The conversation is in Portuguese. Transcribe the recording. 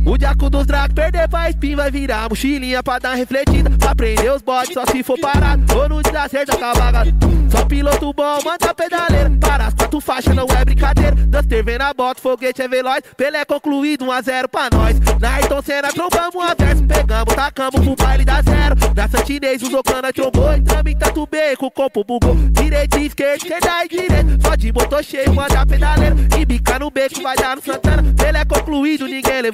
O diaco dos dragos perder pra spin vai virar mochilinha pra dar refletida. Pra prender os bodes só se for parado ou no desacerto com a vaga. Só piloto bom, manda pedaleira. Para as 4 faixas não é brincadeira. Duster vem na bota, foguete é veloz. Pelé concluído, 1-0 pra nós. Na Ayrton Senna trombamos um averso. Pegamos, tacamos pro baile da zero. Na Santinês usou cana, trombou. Entramos em Tatubeia com o corpo bugou. Direita e esquerda e direita. Só de motor cheio, manda pedaleira. E bica no beco vai dar no Santana. Pelé concluído, ninguém levou.